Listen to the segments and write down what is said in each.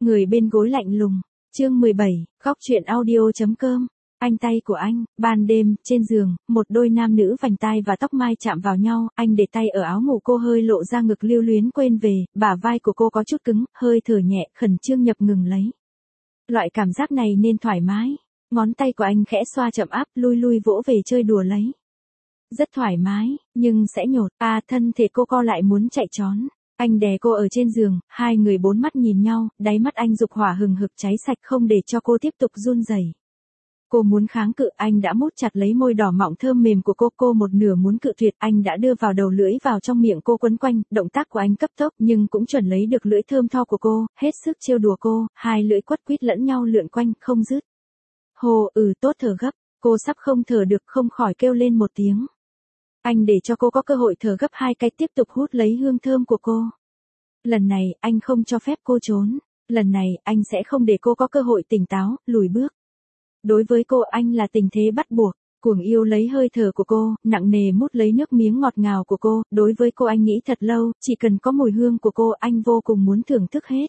người bên gối lạnh lùng. Chương 17, góc truyện audio.com. Anh tay của anh, ban đêm, trên giường, một đôi nam nữ vành tai và tóc mai chạm vào nhau, anh để tay ở áo ngủ cô hơi lộ ra ngực lưu luyến quên về, bả vai của cô có chút cứng, hơi thở nhẹ, khẩn trương nhập ngừng lấy. Loại cảm giác này nên thoải mái. Ngón tay của anh khẽ xoa chậm áp, lui lui vỗ về chơi đùa lấy. Rất thoải mái, nhưng sẽ nhột, thân thể cô co lại muốn chạy trốn. Anh đè cô ở trên giường, hai người bốn mắt nhìn nhau, đáy mắt anh dục hỏa hừng hực cháy sạch không để cho cô tiếp tục run rẩy. Cô muốn kháng cự, anh đã mút chặt lấy môi đỏ mọng thơm mềm của cô một nửa muốn cự tuyệt, anh đã đưa vào đầu lưỡi vào trong miệng cô quấn quanh, động tác của anh cấp tốc nhưng cũng chuẩn lấy được lưỡi thơm tho của cô, hết sức trêu đùa cô, hai lưỡi quất quýt lẫn nhau lượn quanh, không dứt. Hồ, tốt thở gấp, cô sắp không thở được không khỏi kêu lên một tiếng. Anh để cho cô có cơ hội thở gấp hai cái tiếp tục hút lấy hương thơm của cô. Lần này, anh không cho phép cô trốn. Lần này, anh sẽ không để cô có cơ hội tỉnh táo, lùi bước. Đối với cô anh là tình thế bắt buộc. Cuồng yêu lấy hơi thở của cô, nặng nề mút lấy nước miếng ngọt ngào của cô. Đối với cô anh nghĩ thật lâu, chỉ cần có mùi hương của cô anh vô cùng muốn thưởng thức hết.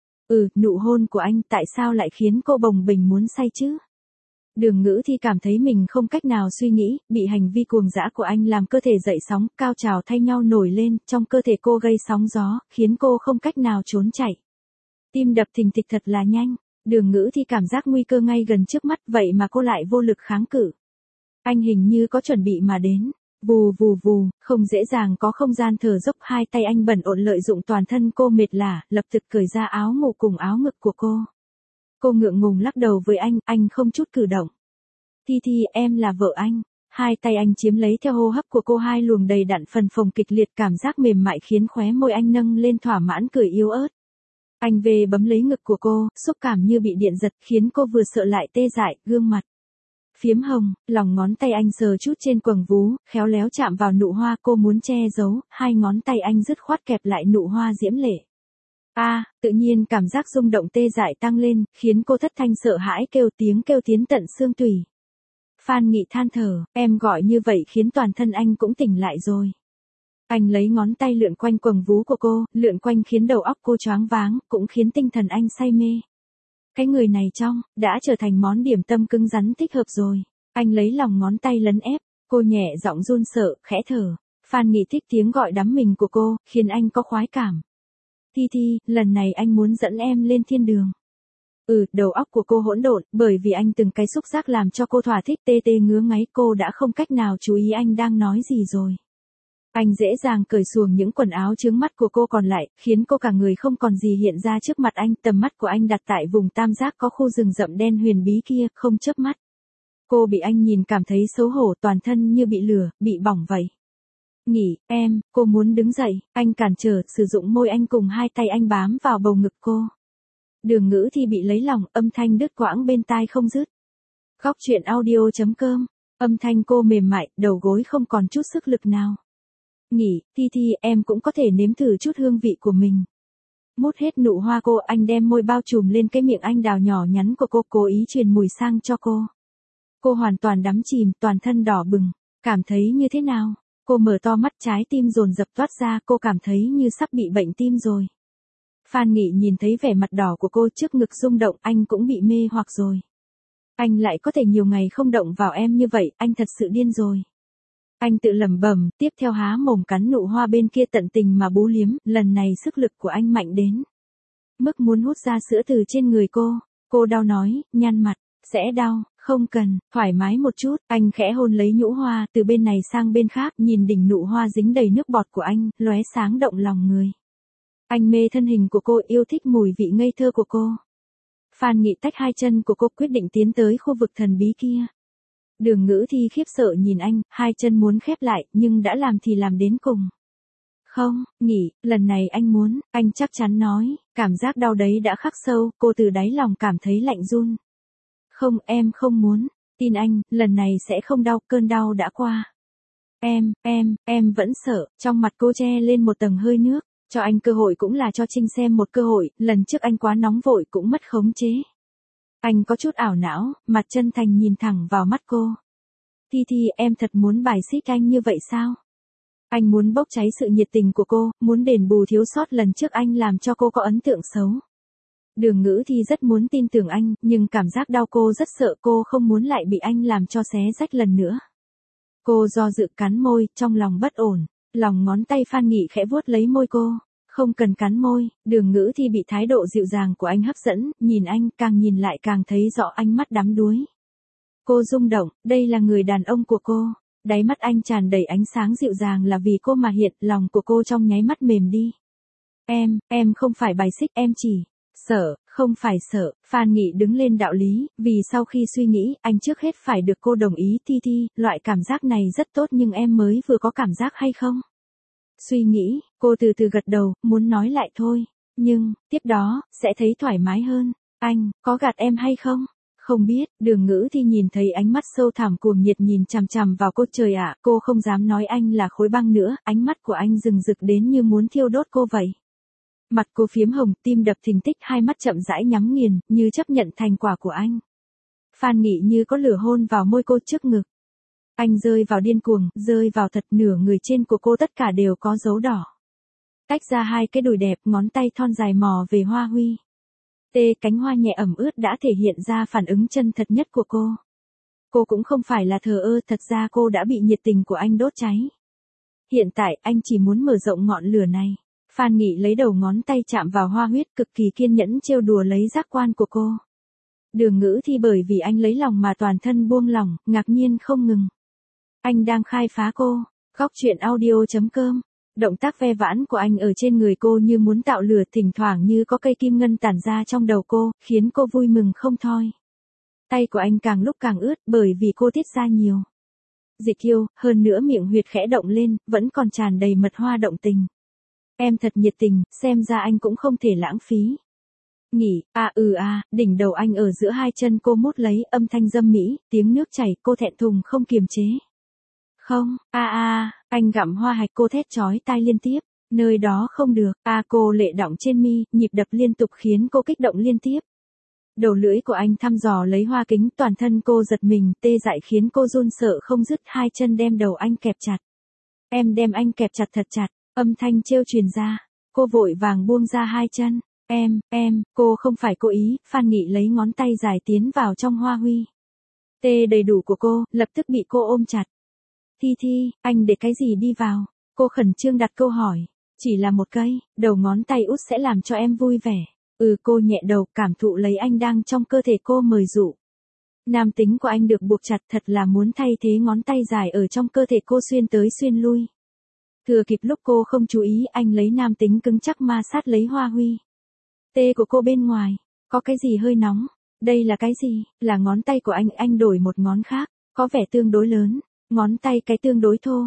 Nụ hôn của anh tại sao lại khiến cô bồng bềnh muốn say chứ? Đường Ngữ Thi cảm thấy mình không cách nào suy nghĩ, bị hành vi cuồng dã của anh làm cơ thể dậy sóng, cao trào thay nhau nổi lên, trong cơ thể cô gây sóng gió, khiến cô không cách nào trốn chạy. Tim đập thình thịch thật là nhanh, Đường Ngữ Thi cảm giác nguy cơ ngay gần trước mắt, vậy mà cô lại vô lực kháng cự. Anh hình như có chuẩn bị mà đến, vù vù vù, không dễ dàng có không gian thở dốc, hai tay anh bẩn ộn lợi dụng toàn thân cô mệt lả, lập tức cởi ra áo ngủ cùng áo ngực của cô. Cô ngượng ngùng lắc đầu với anh không chút cử động. Thi, em là vợ anh. Hai tay anh chiếm lấy theo hô hấp của cô, hai luồng đầy đặn phần phồng kịch liệt, cảm giác mềm mại khiến khóe môi anh nâng lên thỏa mãn cười yếu ớt. Anh về bấm lấy ngực của cô, xúc cảm như bị điện giật khiến cô vừa sợ lại tê dại, gương mặt phiếm hồng, lòng ngón tay anh sờ chút trên quầng vú, khéo léo chạm vào nụ hoa cô muốn che giấu, hai ngón tay anh dứt khoát kẹp lại nụ hoa diễm lệ. Tự nhiên cảm giác rung động tê dại tăng lên, khiến cô thất thanh sợ hãi kêu tiến tận xương tủy. Phan Nghị than thở, em gọi như vậy khiến toàn thân anh cũng tỉnh lại rồi. Anh lấy ngón tay lượn quanh quầng vú của cô, lượn quanh khiến đầu óc cô choáng váng, cũng khiến tinh thần anh say mê. Cái người này đã trở thành món điểm tâm cứng rắn thích hợp rồi. Anh lấy lòng ngón tay lấn ép, cô nhẹ giọng run sợ, khẽ thở. Phan Nghị thích tiếng gọi đắm mình của cô, khiến anh có khoái cảm. Thi, lần này anh muốn dẫn em lên thiên đường. Đầu óc của cô hỗn độn, bởi vì anh từng cái xúc giác làm cho cô thỏa thích tê ngứa ngáy, cô đã không cách nào chú ý anh đang nói gì rồi. Anh dễ dàng cởi xuồng những quần áo chướng mắt của cô còn lại, khiến cô cả người không còn gì hiện ra trước mặt anh, tầm mắt của anh đặt tại vùng tam giác có khu rừng rậm đen huyền bí kia, không chớp mắt. Cô bị anh nhìn cảm thấy xấu hổ, toàn thân như bị lửa, bị bỏng vậy. Nghỉ, cô muốn đứng dậy, anh cản trở, sử dụng môi anh cùng hai tay anh bám vào bầu ngực cô. Đường Ngữ Thi bị lấy lòng, âm thanh đứt quãng bên tai không dứt. Góc truyện audio.com, âm thanh cô mềm mại, đầu gối không còn chút sức lực nào. Nghỉ, Thi, em cũng có thể nếm thử chút hương vị của mình. Mút hết nụ hoa cô, anh đem môi bao trùm lên cái miệng anh đào nhỏ nhắn của cô, cố ý truyền mùi sang cho cô. Cô hoàn toàn đắm chìm, toàn thân đỏ bừng, cảm thấy như thế nào? Cô mở to mắt, trái tim dồn dập toát ra, cô cảm thấy như sắp bị bệnh tim rồi. Phan Nghị nhìn thấy vẻ mặt đỏ của cô, trước ngực rung động, anh cũng bị mê hoặc rồi. Anh lại có thể nhiều ngày không động vào em như vậy, anh thật sự điên rồi. Anh tự lẩm bẩm, tiếp theo há mồm cắn nụ hoa bên kia tận tình mà bú liếm, lần này sức lực của anh mạnh đến mức muốn hút ra sữa từ trên người cô. Cô đau nói, nhăn mặt, sẽ đau, không cần, thoải mái một chút. Anh khẽ hôn lấy nhũ hoa, từ bên này sang bên khác, nhìn đỉnh nụ hoa dính đầy nước bọt của anh, lóe sáng động lòng người. Anh mê thân hình của cô, yêu thích mùi vị ngây thơ của cô. Phan Nghị tách hai chân của cô, quyết định tiến tới khu vực thần bí kia. Đường Ngữ Thi khiếp sợ nhìn anh, hai chân muốn khép lại, nhưng đã làm thì làm đến cùng. Không, nghỉ, lần này anh muốn, anh chắc chắn nói, cảm giác đau đấy đã khắc sâu, cô từ đáy lòng cảm thấy lạnh run. Không, em không muốn, tin anh, lần này sẽ không đau, cơn đau đã qua. Em vẫn sợ, trong mặt cô che lên một tầng hơi nước, cho anh cơ hội cũng là cho Trinh xem một cơ hội, lần trước anh quá nóng vội cũng mất khống chế. Anh có chút ảo não, mặt chân thành nhìn thẳng vào mắt cô. Thi, em thật muốn bài xích anh như vậy sao? Anh muốn bốc cháy sự nhiệt tình của cô, muốn đền bù thiếu sót lần trước anh làm cho cô có ấn tượng xấu. Đường Ngữ Thi rất muốn tin tưởng anh, nhưng cảm giác đau cô rất sợ, cô không muốn lại bị anh làm cho xé rách lần nữa. Cô do dự cắn môi, trong lòng bất ổn, lòng ngón tay Phan Nghị khẽ vuốt lấy môi cô. Không cần cắn môi, Đường Ngữ Thi bị thái độ dịu dàng của anh hấp dẫn, nhìn anh càng nhìn lại càng thấy rõ ánh mắt đắm đuối. Cô rung động, đây là người đàn ông của cô. Đáy mắt anh tràn đầy ánh sáng dịu dàng là vì cô mà hiện, lòng của cô trong nháy mắt mềm đi. Em không phải bài xích, em chỉ sợ, không phải sợ. Phan Nghị đứng lên đạo lý, vì sau khi suy nghĩ, anh trước hết phải được cô đồng ý. Thi, loại cảm giác này rất tốt nhưng em mới vừa có cảm giác hay không? Suy nghĩ, cô từ từ gật đầu, muốn nói lại thôi. Nhưng, tiếp đó, sẽ thấy thoải mái hơn. Anh, có gạt em hay không? Không biết, Đường Ngữ Thi nhìn thấy ánh mắt sâu thẳm cuồng nhiệt nhìn chằm chằm vào cô. Trời ạ, cô không dám nói anh là khối băng nữa, ánh mắt của anh rừng rực đến như muốn thiêu đốt cô vậy. Mặt cô phiếm hồng, tim đập thình thịch, hai mắt chậm rãi nhắm nghiền, như chấp nhận thành quả của anh. Phan Nghị như có lửa hôn vào môi cô trước ngực. Anh rơi vào điên cuồng, rơi vào thật, nửa người trên của cô tất cả đều có dấu đỏ. Tách ra hai cái đùi đẹp, ngón tay thon dài mò về hoa huy. Cánh hoa nhẹ ẩm ướt đã thể hiện ra phản ứng chân thật nhất của cô. Cô cũng không phải là thờ ơ, thật ra cô đã bị nhiệt tình của anh đốt cháy. Hiện tại anh chỉ muốn mở rộng ngọn lửa này. Phan Nghị lấy đầu ngón tay chạm vào hoa huyết, cực kỳ kiên nhẫn trêu đùa lấy giác quan của cô. Đường Ngữ Thi bởi vì anh lấy lòng mà toàn thân buông lỏng, ngạc nhiên không ngừng. Anh đang khai phá cô. Góc truyện audio.com. Động tác ve vãn của anh ở trên người cô như muốn tạo lửa, thỉnh thoảng như có cây kim ngân tản ra trong đầu cô, khiến cô vui mừng không thôi. Tay của anh càng lúc càng ướt bởi vì cô tiết ra nhiều dịch kiêu, hơn nữa miệng huyệt khẽ động lên, vẫn còn tràn đầy mật hoa động tình. Em thật nhiệt tình, xem ra anh cũng không thể lãng phí. Nghỉ, đỉnh đầu anh ở giữa hai chân cô mút lấy, âm thanh dâm mỹ, tiếng nước chảy, cô thẹn thùng không kiềm chế. Không, anh gặm hoa hạch, cô thét chói tai liên tiếp, nơi đó không được, cô lệ đọng trên mi, nhịp đập liên tục khiến cô kích động liên tiếp. Đầu lưỡi của anh thăm dò lấy hoa kính, toàn thân cô giật mình, tê dại khiến cô run sợ không dứt, hai chân đem đầu anh kẹp chặt. Em đem anh kẹp chặt thật chặt, âm thanh trêu truyền ra, cô vội vàng buông ra hai chân. Cô không phải cố ý. Phan Nghị lấy ngón tay dài tiến vào trong hoa huy. Tê đầy đủ của cô, lập tức bị cô ôm chặt. Thi, anh để cái gì đi vào? Cô khẩn trương đặt câu hỏi. Chỉ là một cây, đầu ngón tay út sẽ làm cho em vui vẻ. Cô nhẹ đầu, cảm thụ lấy anh đang trong cơ thể cô mời dụ. Nam tính của anh được buộc chặt, thật là muốn thay thế ngón tay dài ở trong cơ thể cô xuyên tới xuyên lui. Thừa kịp lúc cô không chú ý, anh lấy nam tính cứng chắc ma sát lấy hoa huy. Tê của cô bên ngoài, có cái gì hơi nóng? Đây là cái gì? Là ngón tay của anh đổi một ngón khác, có vẻ tương đối lớn, ngón tay cái tương đối thô.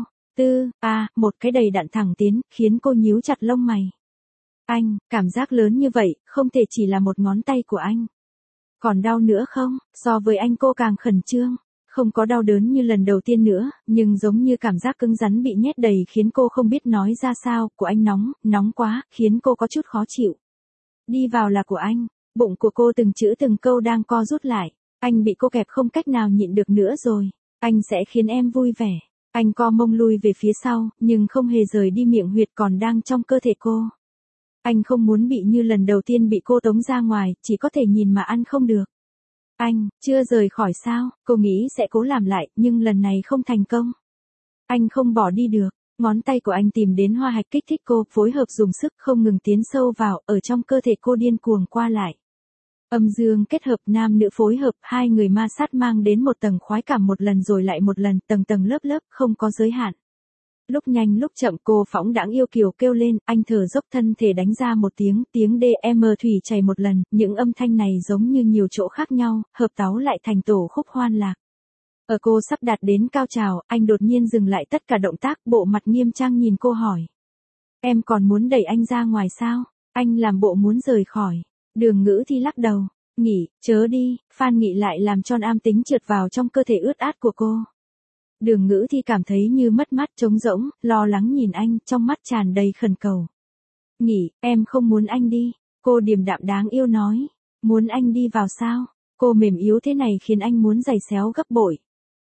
Một cái đầy đặn thẳng tiến, khiến cô nhíu chặt lông mày. Anh, cảm giác lớn như vậy, không thể chỉ là một ngón tay của anh. Còn đau nữa không? So với anh cô càng khẩn trương. Không có đau đớn như lần đầu tiên nữa, nhưng giống như cảm giác cứng rắn bị nhét đầy khiến cô không biết nói ra sao. Của anh nóng quá, khiến cô có chút khó chịu. Đi vào là của anh, bụng của cô từng chữ từng câu đang co rút lại. Anh bị cô kẹp không cách nào nhịn được nữa rồi. Anh sẽ khiến em vui vẻ. Anh co mông lui về phía sau, nhưng không hề rời đi, miệng huyệt còn đang trong cơ thể cô. Anh không muốn bị như lần đầu tiên bị cô tống ra ngoài, chỉ có thể nhìn mà ăn không được. Anh, chưa rời khỏi sao? Cô nghĩ sẽ cố làm lại, nhưng lần này không thành công. Anh không bỏ đi được. Ngón tay của anh tìm đến hoa hạch kích thích cô, phối hợp dùng sức không ngừng tiến sâu vào, ở trong cơ thể cô điên cuồng qua lại. Âm dương kết hợp, nam nữ phối hợp, hai người ma sát mang đến một tầng khoái cảm, một lần rồi lại một lần, tầng tầng lớp lớp, không có giới hạn. Lúc nhanh lúc chậm, cô phóng đãng yêu kiều kêu lên, anh thở dốc, thân thể đánh ra một tiếng DM thủy chảy một lần, những âm thanh này giống như nhiều chỗ khác nhau, hợp tấu lại thành tổ khúc hoan lạc. Ở cô sắp đạt đến cao trào, anh đột nhiên dừng lại tất cả động tác, bộ mặt nghiêm trang nhìn cô hỏi. Em còn muốn đẩy anh ra ngoài sao? Anh làm bộ muốn rời khỏi. Đường Ngữ Thi lắc đầu. Nghỉ, chớ đi. Phan Nghị lại làm cho am tính trượt vào trong cơ thể ướt át của cô. Đường Ngữ Thi cảm thấy như mất mát, trống rỗng, lo lắng nhìn anh, trong mắt tràn đầy khẩn cầu. Nghỉ, em không muốn anh đi. Cô điềm đạm đáng yêu nói. Muốn anh đi vào sao? Cô mềm yếu thế này khiến anh muốn giày xéo gấp bội.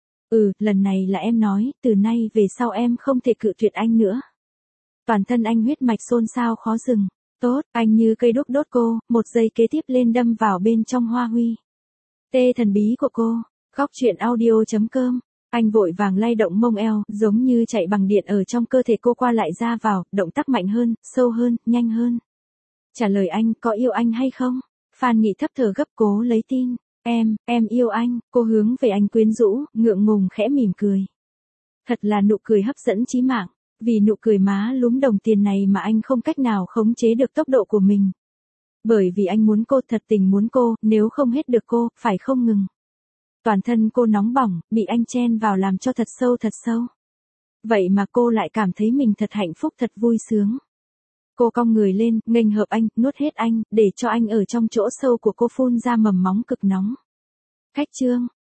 Lần này là em nói, từ nay về sau em không thể cự tuyệt anh nữa. Toàn thân anh huyết mạch xôn xao khó dừng. Tốt, anh như cây đuốc đốt cô, một giây kế tiếp lên đâm vào bên trong Hoa Huy. Tê thần bí của cô. Góc truyện audio.com. Anh vội vàng lay động mông eo, giống như chạy bằng điện ở trong cơ thể cô qua lại ra vào, động tác mạnh hơn, sâu hơn, nhanh hơn. Trả lời anh, có yêu anh hay không? Phan Nghị thấp thở gấp cố lấy tin. Em yêu anh, cô hướng về anh quyến rũ, ngượng ngùng khẽ mỉm cười. Thật là nụ cười hấp dẫn chí mạng, vì nụ cười má lúm đồng tiền này mà anh không cách nào khống chế được tốc độ của mình. Bởi vì anh muốn cô, thật tình muốn cô, nếu không hết được cô, phải không ngừng. Toàn thân cô nóng bỏng, bị anh chen vào làm cho thật sâu. Vậy mà cô lại cảm thấy mình thật hạnh phúc, thật vui sướng. Cô cong người lên, nghênh hợp anh, nuốt hết anh, để cho anh ở trong chỗ sâu của cô phun ra mầm móng cực nóng. Khách trương,